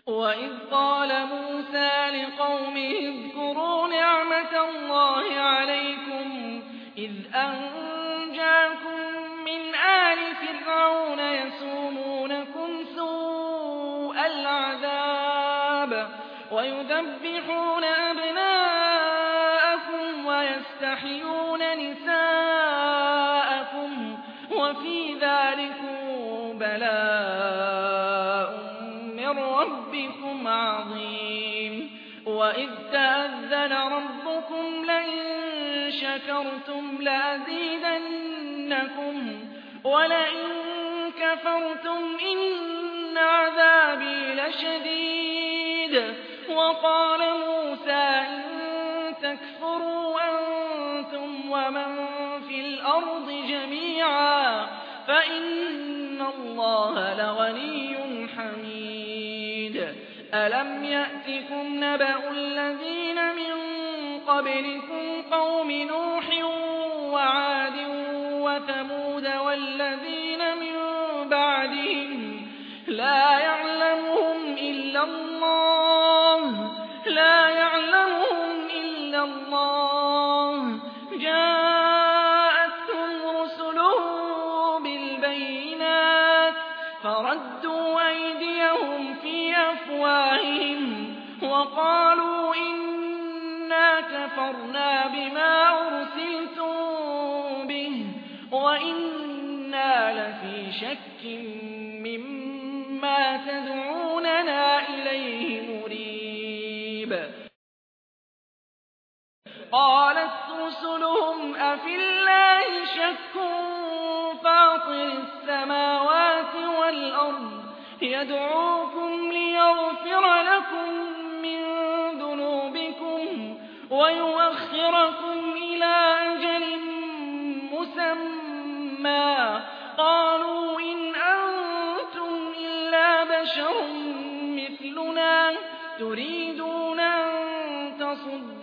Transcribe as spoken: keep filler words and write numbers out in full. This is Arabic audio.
وَإِذْ قَالَ مُوسَىٰ لِقَوْمِهِ اذْكُرُوا نِعْمَةَ اللَّهِ عَلَيْكُمْ إِذْ أَنجَاكُم مِّنْ آلِ فِرْعَوْنَ يَسُومُونَكُمْ سُوءَ الْعَذَابِ وَيُذَبِّحُونَ أَبْنَاءَكُمْ وَيَسْتَحْيُونَ نِسَاءَكُمْ وَفِي ذَٰلِكُم بَلَاءٌ مِّن رَّبِّكُمْ عَظِيمٌ وَإِذْ تَأَذَّنَ رَبُّكُمْ لَئِن شَكَرْتُمْ لَأَزِيدَنَّكُمْ وَلَئِن كَفَرْتُمْ إِنَّ عَذَابِي لَشَدِيدٌ وَقَالَ مُوسَىٰ إِن تَكْفُرُوا أَنتُمْ وَمَن فِي الْأَرْضِ جَمِيعًا فَإِنَّ اللَّهَ لَغَنِيٌّ حَمِيدٌ أَلَمْ يَأْتِكُمْ نَبَأُ الَّذِينَ مِن قَبْلِكُمْ قَوْمِ نُوحٍ وَعَادٍ وَثَمُودَ وَالَّذِينَ مِن بَعْدِهِمْ لَا يَعْلَمُهُمْ إِلَّا اللَّهُ لَا يَعْلَمُهُمْ إِلَّا اللَّهُ جَاءَتْهُمْ رُسُلُهُم بِالْبَيِّنَاتِ فَرَدُّوا أَيْدِيَهُمْ فِي أَفْوَاهِهِمْ وَقَالُوا إِنَّا كَفَرْنَا بِمَا أُرْسِلْتُم بِهِ وَإِنَّا لَفِي شَكٍّ مِّمَّا تَدْعُونَنَا إِلَيْهِ مُرِيبٍ قَالَتْ رُسُلُهُمْ أَفِي اللَّهِ شَكٌّ فَاطِرِ السَّمَاوَاتِ وَالْأَرْضِ يَدْعُوكُمْ لِيَغْفِرَ لَكُم مِّن ذُنُوبِكُمْ وَيُؤَخِّرَكُمْ إِلَىٰ أَجَلٍ مُّسَمًّى قَالُوا إِنْ أَنتُمْ إِلَّا بَشَرٌ مِّثْلُنَا تُرِيدُونَ أَن تَصُدُّونَا